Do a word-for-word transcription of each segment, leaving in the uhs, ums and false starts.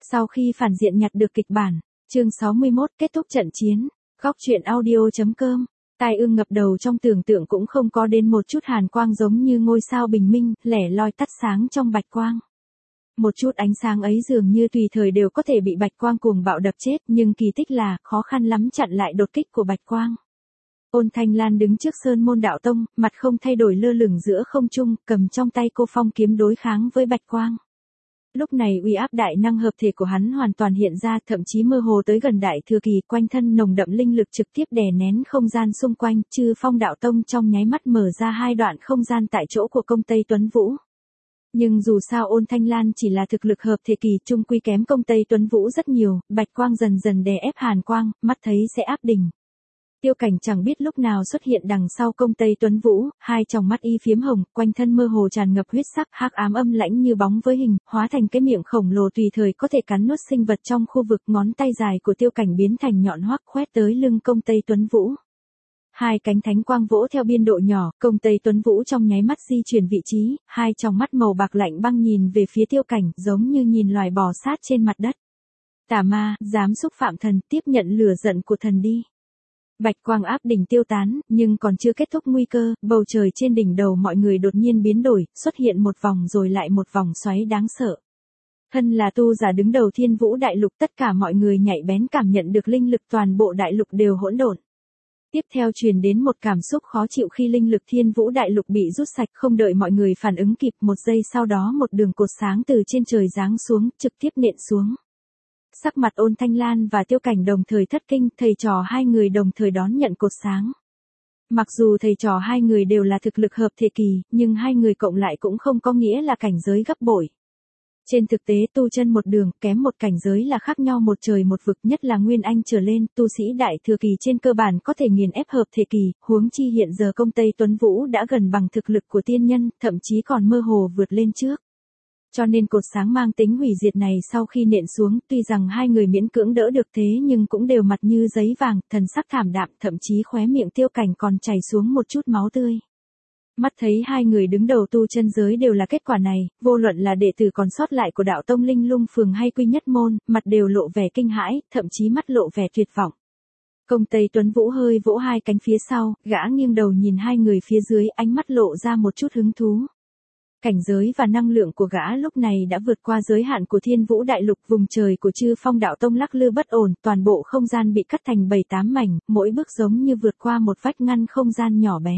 Sau khi phản diện nhặt được kịch bản, chương sáu mươi mốt kết thúc trận chiến, góc truyện audio.com. Tai ương ngập đầu trong tưởng tượng cũng không có đến một chút hàn quang giống như ngôi sao bình minh, lẻ loi tắt sáng trong bạch quang. Một chút ánh sáng ấy dường như tùy thời đều có thể bị bạch quang cuồng bạo đập chết, nhưng kỳ tích là khó khăn lắm chặn lại đột kích của bạch quang. Ôn Thanh Lan đứng trước Sơn Môn Đạo Tông, mặt không thay đổi lơ lửng giữa không trung, cầm trong tay cô phong kiếm đối kháng với bạch quang. Lúc này uy áp đại năng hợp thể của hắn hoàn toàn hiện ra, thậm chí mơ hồ tới gần đại thừa kỳ, quanh thân nồng đậm linh lực trực tiếp đè nén không gian xung quanh, Chư Phong Đạo Tông trong nháy mắt mở ra hai đoạn không gian tại chỗ của công Tây Tuấn Vũ. Nhưng dù sao Ôn Thanh Lan chỉ là thực lực hợp thể kỳ, chung quy kém công Tây Tuấn Vũ rất nhiều, bạch quang dần dần đè ép hàn quang, mắt thấy sẽ áp đỉnh. Tiêu Cảnh chẳng biết lúc nào xuất hiện đằng sau công Tây Tuấn Vũ, hai tròng mắt y phiếm hồng, quanh thân mơ hồ tràn ngập huyết sắc, hắc ám âm lãnh như bóng với hình, hóa thành cái miệng khổng lồ tùy thời có thể cắn nuốt sinh vật trong khu vực, ngón tay dài của Tiêu Cảnh biến thành nhọn hoắc khoét tới lưng công Tây Tuấn Vũ. Hai cánh thánh quang vỗ theo biên độ nhỏ, công Tây Tuấn Vũ trong nháy mắt di chuyển vị trí, hai tròng mắt màu bạc lạnh băng nhìn về phía Tiêu Cảnh, giống như nhìn loài bò sát trên mặt đất. Tà ma, dám xúc phạm thần, tiếp nhận lửa giận của thần đi. Bạch quang áp đỉnh tiêu tán, nhưng còn chưa kết thúc nguy cơ, bầu trời trên đỉnh đầu mọi người đột nhiên biến đổi, xuất hiện một vòng rồi lại một vòng xoáy đáng sợ. Thân là tu giả đứng đầu Thiên Vũ Đại Lục, tất cả mọi người nhạy bén cảm nhận được linh lực toàn bộ đại lục đều hỗn độn. Tiếp theo truyền đến một cảm xúc khó chịu khi linh lực Thiên Vũ Đại Lục bị rút sạch, không đợi mọi người phản ứng kịp, một giây sau đó một đường cột sáng từ trên trời giáng xuống, trực tiếp nện xuống. Sắc mặt Ôn Thanh Lan và Tiêu Cảnh đồng thời thất kinh, thầy trò hai người đồng thời đón nhận cột sáng. Mặc dù thầy trò hai người đều là thực lực hợp thể kỳ, nhưng hai người cộng lại cũng không có nghĩa là cảnh giới gấp bội. Trên thực tế tu chân một đường, kém một cảnh giới là khác nhau một trời một vực, nhất là Nguyên Anh trở lên, tu sĩ đại thừa kỳ trên cơ bản có thể nghiền ép hợp thể kỳ, huống chi hiện giờ công Tây Tuấn Vũ đã gần bằng thực lực của tiên nhân, thậm chí còn mơ hồ vượt lên trước. Cho nên cột sáng mang tính hủy diệt này sau khi nện xuống, tuy rằng hai người miễn cưỡng đỡ được thế nhưng cũng đều mặt như giấy vàng, thần sắc thảm đạm, thậm chí khóe miệng Tiêu Cảnh còn chảy xuống một chút máu tươi. Mắt thấy hai người đứng đầu tu chân giới đều là kết quả này, vô luận là đệ tử còn sót lại của đạo tông Linh Lung Phường hay Quy Nhất Môn, mặt đều lộ vẻ kinh hãi, thậm chí mắt lộ vẻ tuyệt vọng. Công Tây Tuấn Vũ hơi vỗ hai cánh phía sau, gã nghiêng đầu nhìn hai người phía dưới, ánh mắt lộ ra một chút hứng thú. Cảnh giới và năng lượng của gã lúc này đã vượt qua giới hạn của Thiên Vũ Đại Lục, vùng trời của Chư Phong Đạo Tông lắc lư bất ổn, toàn bộ không gian bị cắt thành bảy tám mảnh, mỗi bước giống như vượt qua một vách ngăn không gian nhỏ bé.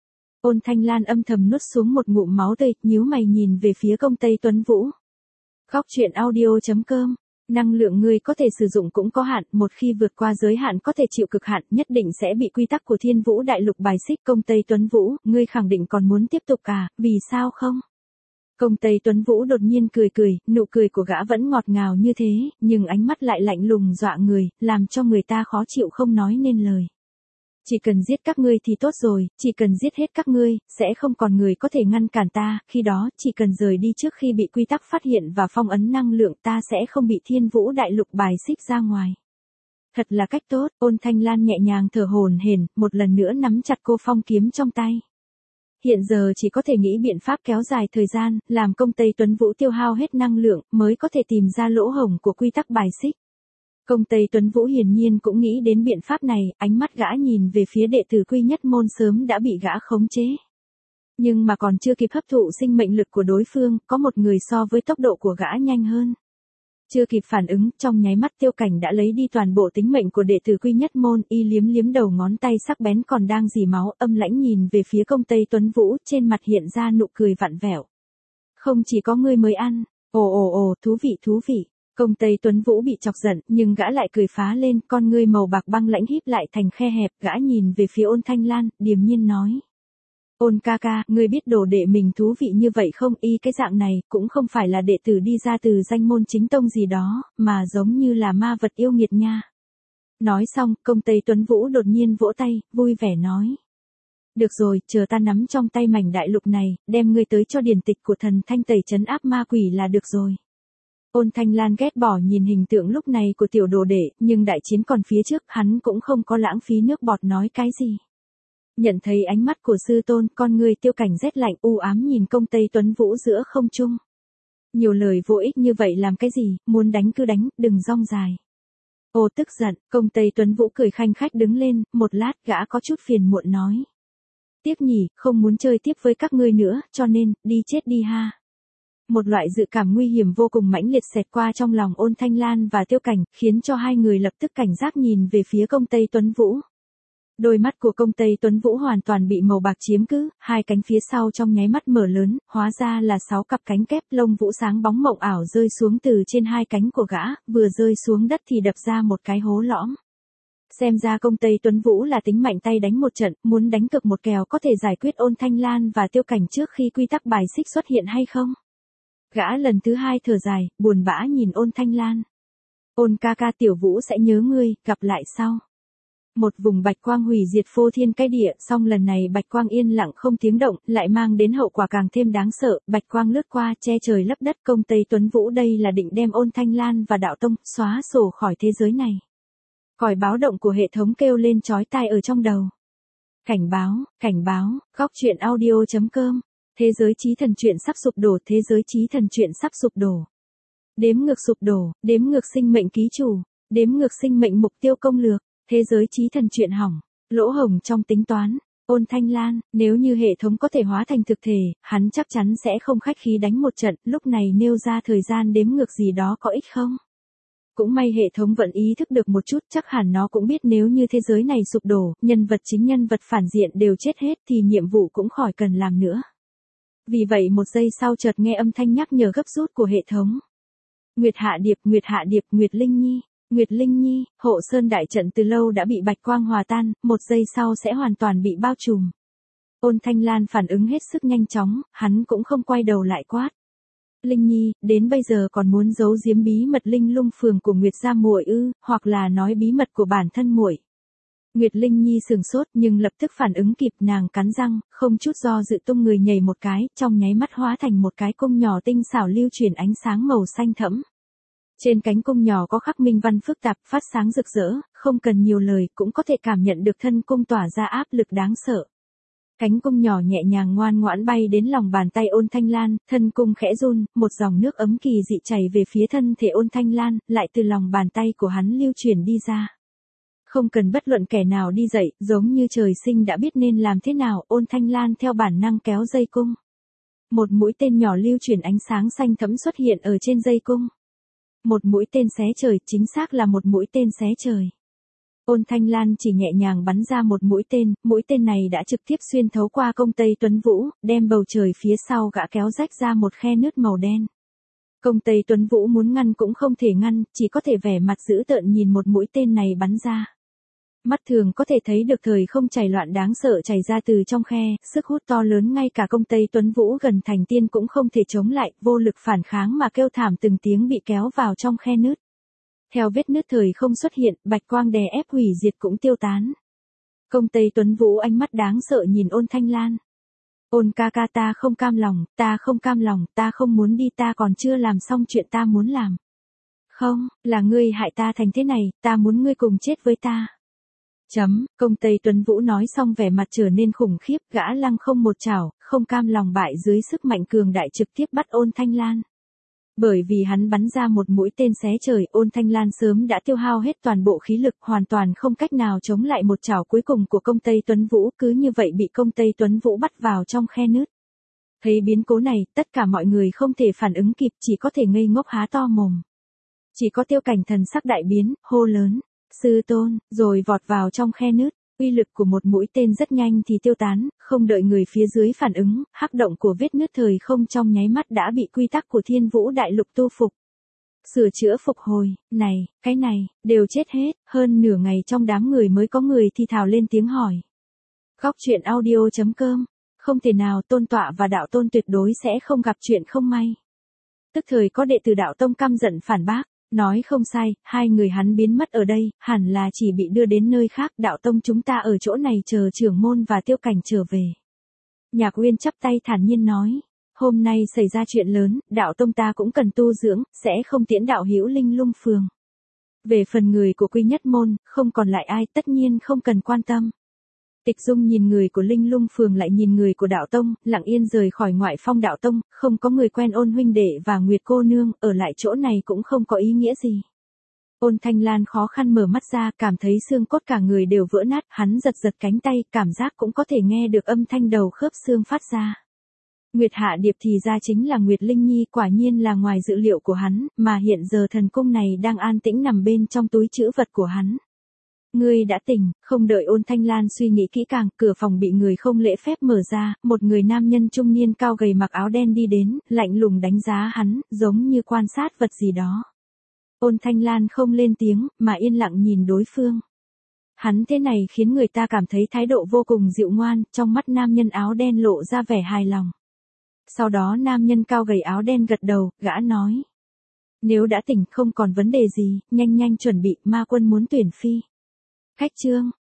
Ôn Thanh Lan âm thầm nuốt xuống một ngụm máu tươi, nhíu mày nhìn về phía công Tây Tuấn Vũ. Góc truyện audio.com. Năng lượng ngươi có thể sử dụng cũng có hạn, một khi vượt qua giới hạn có thể chịu cực hạn, nhất định sẽ bị quy tắc của Thiên Vũ Đại Lục bài xích. Công Tây Tuấn Vũ, ngươi khẳng định còn muốn tiếp tục à, vì sao không? Công Tây Tuấn Vũ đột nhiên cười cười, nụ cười của gã vẫn ngọt ngào như thế, nhưng ánh mắt lại lạnh lùng dọa người, làm cho người ta khó chịu không nói nên lời. Chỉ cần giết các ngươi thì tốt rồi, chỉ cần giết hết các ngươi, sẽ không còn người có thể ngăn cản ta, khi đó, chỉ cần rời đi trước khi bị quy tắc phát hiện và phong ấn năng lượng, ta sẽ không bị Thiên Vũ Đại Lục bài xích ra ngoài. Thật là cách tốt, Ôn Thanh Lan nhẹ nhàng thở hổn hển, một lần nữa nắm chặt cô phong kiếm trong tay. Hiện giờ chỉ có thể nghĩ biện pháp kéo dài thời gian, làm công Tây Tuấn Vũ tiêu hao hết năng lượng, mới có thể tìm ra lỗ hổng của quy tắc bài xích. Công Tây Tuấn Vũ hiển nhiên cũng nghĩ đến biện pháp này, ánh mắt gã nhìn về phía đệ tử Quy Nhất Môn sớm đã bị gã khống chế. Nhưng mà còn chưa kịp hấp thụ sinh mệnh lực của đối phương, có một người so với tốc độ của gã nhanh hơn. Chưa kịp phản ứng, trong nháy mắt Tiêu Cảnh đã lấy đi toàn bộ tính mệnh của đệ tử Quy Nhất Môn, y liếm liếm đầu ngón tay sắc bén còn đang rỉ máu, âm lãnh nhìn về phía công Tây Tuấn Vũ, trên mặt hiện ra nụ cười vặn vẹo. Không chỉ có ngươi mới ăn, ồ ồ ồ, thú vị thú vị. Công Tây Tuấn Vũ bị chọc giận, nhưng gã lại cười phá lên, con ngươi màu bạc băng lãnh híp lại thành khe hẹp, gã nhìn về phía Ôn Thanh Lan, điềm nhiên nói. Ôn ca ca, ngươi biết đồ đệ mình thú vị như vậy không, y cái dạng này, cũng không phải là đệ tử đi ra từ danh môn chính tông gì đó, mà giống như là ma vật yêu nghiệt nha. Nói xong, công Tây Tuấn Vũ đột nhiên vỗ tay, vui vẻ nói. Được rồi, chờ ta nắm trong tay mảnh đại lục này, đem ngươi tới cho điển tịch của thần thanh tẩy trấn áp ma quỷ là được rồi. Ôn Thanh Lan ghét bỏ nhìn hình tượng lúc này của tiểu đồ đệ, nhưng đại chiến còn phía trước, hắn cũng không có lãng phí nước bọt nói cái gì. Nhận thấy ánh mắt của sư tôn, con người Tiêu Cảnh rét lạnh u ám nhìn công Tây Tuấn Vũ giữa không trung. Nhiều lời vô ích như vậy làm cái gì, muốn đánh cứ đánh, đừng rong dài. Ô tức giận, Công Tây Tuấn Vũ cười khanh khách đứng lên, một lát gã có chút phiền muộn nói. Tiếc nhỉ, không muốn chơi tiếp với các ngươi nữa, cho nên, đi chết đi ha. Một loại dự cảm nguy hiểm vô cùng mãnh liệt xẹt qua trong lòng Ôn Thanh Lan và Tiêu Cảnh, khiến cho hai người lập tức cảnh giác nhìn về phía Công Tây Tuấn Vũ. Đôi mắt của Công Tây Tuấn Vũ hoàn toàn bị màu bạc chiếm cứ, hai cánh phía sau trong nháy mắt mở lớn, hóa ra là sáu cặp cánh kép lông vũ sáng bóng mộng ảo rơi xuống từ trên hai cánh của gã, vừa rơi xuống đất thì đập ra một cái hố lõm. Xem ra Công Tây Tuấn Vũ là tính mạnh tay đánh một trận, muốn đánh cược một kèo có thể giải quyết Ôn Thanh Lan và Tiêu Cảnh trước khi quy tắc bài xích xuất hiện hay không. Gã lần thứ hai thở dài, buồn bã nhìn Ôn Thanh Lan. Ôn ca ca, Tiểu Vũ sẽ nhớ ngươi, gặp lại sau. Một vùng bạch quang hủy diệt phô thiên cái địa, song lần này bạch quang yên lặng không tiếng động, lại mang đến hậu quả càng thêm đáng sợ, bạch quang lướt qua che trời lấp đất. Công Tây Tuấn Vũ đây là định đem Ôn Thanh Lan và Đạo Tông xóa sổ khỏi thế giới này. Còi báo động của hệ thống kêu lên chói tai ở trong đầu. Cảnh báo, cảnh báo, góc truyện audio chấm com. Thế giới chí thần truyện sắp sụp đổ, thế giới chí thần truyện sắp sụp đổ. Đếm ngược sụp đổ, đếm ngược sinh mệnh ký chủ, đếm ngược sinh mệnh mục tiêu công lược, thế giới chí thần truyện hỏng, lỗ hổng trong tính toán. Ôn Thanh Lan, nếu như hệ thống có thể hóa thành thực thể, hắn chắc chắn sẽ không khách khí đánh một trận, lúc này nêu ra thời gian đếm ngược gì đó có ích không? Cũng may hệ thống vẫn ý thức được một chút, chắc hẳn nó cũng biết nếu như thế giới này sụp đổ, nhân vật chính nhân vật phản diện đều chết hết thì nhiệm vụ cũng khỏi cần làm nữa. Vì vậy một giây sau chợt nghe âm thanh nhắc nhở gấp rút của hệ thống. Nguyệt Hạ Điệp, Nguyệt Hạ Điệp, Nguyệt Linh Nhi, Nguyệt Linh Nhi, hộ sơn đại trận từ lâu đã bị bạch quang hòa tan, một giây sau sẽ hoàn toàn bị bao trùm. Ôn Thanh Lan phản ứng hết sức nhanh chóng, hắn cũng không quay đầu lại quát. Linh Nhi, đến bây giờ còn muốn giấu giếm bí mật Linh Lung Phường của Nguyệt gia muội ư, hoặc là nói bí mật của bản thân muội. Nguyệt Linh Nhi sừng sốt nhưng lập tức phản ứng kịp, nàng cắn răng, không chút do dự tung người nhảy một cái, trong nháy mắt hóa thành một cái cung nhỏ tinh xảo lưu chuyển ánh sáng màu xanh thẫm. Trên cánh cung nhỏ có khắc minh văn phức tạp, phát sáng rực rỡ, không cần nhiều lời cũng có thể cảm nhận được thân cung tỏa ra áp lực đáng sợ. Cánh cung nhỏ nhẹ nhàng ngoan ngoãn bay đến lòng bàn tay Ôn Thanh Lan, thân cung khẽ run, một dòng nước ấm kỳ dị chảy về phía thân thể Ôn Thanh Lan, lại từ lòng bàn tay của hắn lưu chuyển đi ra. Không cần bất luận kẻ nào đi dậy, giống như trời sinh đã biết nên làm thế nào, Ôn Thanh Lan theo bản năng kéo dây cung. Một mũi tên nhỏ lưu chuyển ánh sáng xanh thẫm xuất hiện ở trên dây cung. Một mũi tên xé trời, chính xác là một mũi tên xé trời. Ôn Thanh Lan chỉ nhẹ nhàng bắn ra một mũi tên, mũi tên này đã trực tiếp xuyên thấu qua Công Tây Tuấn Vũ, đem bầu trời phía sau gã kéo rách ra một khe nứt màu đen. Công Tây Tuấn Vũ muốn ngăn cũng không thể ngăn, chỉ có thể vẻ mặt dữ tợn nhìn một mũi tên này bắn ra. Mắt thường có thể thấy được thời không chảy loạn đáng sợ chảy ra từ trong khe, sức hút to lớn ngay cả Công Tây Tuấn Vũ gần thành tiên cũng không thể chống lại, vô lực phản kháng mà kêu thảm từng tiếng bị kéo vào trong khe nứt. Theo vết nứt thời không xuất hiện, bạch quang đè ép hủy diệt cũng tiêu tán. Công Tây Tuấn Vũ ánh mắt đáng sợ nhìn Ôn Thanh Lan. Ôn ca ca, ta không cam lòng, ta không cam lòng, ta không muốn đi, ta còn chưa làm xong chuyện ta muốn làm. Không, là ngươi hại ta thành thế này, ta muốn ngươi cùng chết với ta. Chấm, Công Tây Tuấn Vũ nói xong vẻ mặt trở nên khủng khiếp, gã lăng không một chảo, không cam lòng bại dưới sức mạnh cường đại trực tiếp bắt Ôn Thanh Lan. Bởi vì hắn bắn ra một mũi tên xé trời, Ôn Thanh Lan sớm đã tiêu hao hết toàn bộ khí lực, hoàn toàn không cách nào chống lại một chảo cuối cùng của Công Tây Tuấn Vũ, cứ như vậy bị Công Tây Tuấn Vũ bắt vào trong khe nứt. Thấy biến cố này, tất cả mọi người không thể phản ứng kịp, chỉ có thể ngây ngốc há to mồm. Chỉ có Tiêu Cảnh thần sắc đại biến, hô lớn, sư tôn, rồi vọt vào trong khe nứt. Uy lực của một mũi tên rất nhanh thì tiêu tán, không đợi người phía dưới phản ứng, hắc động của vết nứt thời không trong nháy mắt đã bị quy tắc của Thiên Vũ Đại Lục tu phục. Sửa chữa phục hồi, này, cái này, đều chết hết, hơn nửa ngày trong đám người mới có người thì thào lên tiếng hỏi. Góc truyện audio chấm com, không thể nào, Tôn Tọa và Đạo Tôn tuyệt đối sẽ không gặp chuyện không may. Tức thời có đệ tử Đạo Tông căm giận phản bác. Nói không sai, hai người hắn biến mất ở đây, hẳn là chỉ bị đưa đến nơi khác, Đạo Tông chúng ta ở chỗ này chờ trưởng môn và Tiêu Cảnh trở về. Nhạc Uyên chắp tay thản nhiên nói, hôm nay xảy ra chuyện lớn, Đạo Tông ta cũng cần tu dưỡng, sẽ không tiễn đạo hữu Linh Lung Phường. Về phần người của Quy Nhất Môn, không còn lại ai, tất nhiên không cần quan tâm. Tịch Dung nhìn người của Linh Lung Phường lại nhìn người của Đạo Tông, lặng yên rời khỏi Ngoại Phong Đạo Tông, không có người quen Ôn huynh đệ và Nguyệt cô nương, ở lại chỗ này cũng không có ý nghĩa gì. Ôn Thanh Lan khó khăn mở mắt ra, cảm thấy xương cốt cả người đều vỡ nát, hắn giật giật cánh tay, cảm giác cũng có thể nghe được âm thanh đầu khớp xương phát ra. Nguyệt Hạ Điệp thì ra chính là Nguyệt Linh Nhi, quả nhiên là ngoài dự liệu của hắn, mà hiện giờ thần cung này đang an tĩnh nằm bên trong túi trữ vật của hắn. Ngươi đã tỉnh, không đợi Ôn Thanh Lan suy nghĩ kỹ càng, cửa phòng bị người không lễ phép mở ra, một người nam nhân trung niên cao gầy mặc áo đen đi đến, lạnh lùng đánh giá hắn, giống như quan sát vật gì đó. Ôn Thanh Lan không lên tiếng, mà yên lặng nhìn đối phương. Hắn thế này khiến người ta cảm thấy thái độ vô cùng dịu ngoan, trong mắt nam nhân áo đen lộ ra vẻ hài lòng. Sau đó nam nhân cao gầy áo đen gật đầu, gã nói. Nếu đã tỉnh không còn vấn đề gì, nhanh nhanh chuẩn bị, ma quân muốn tuyển phi. Khách trương,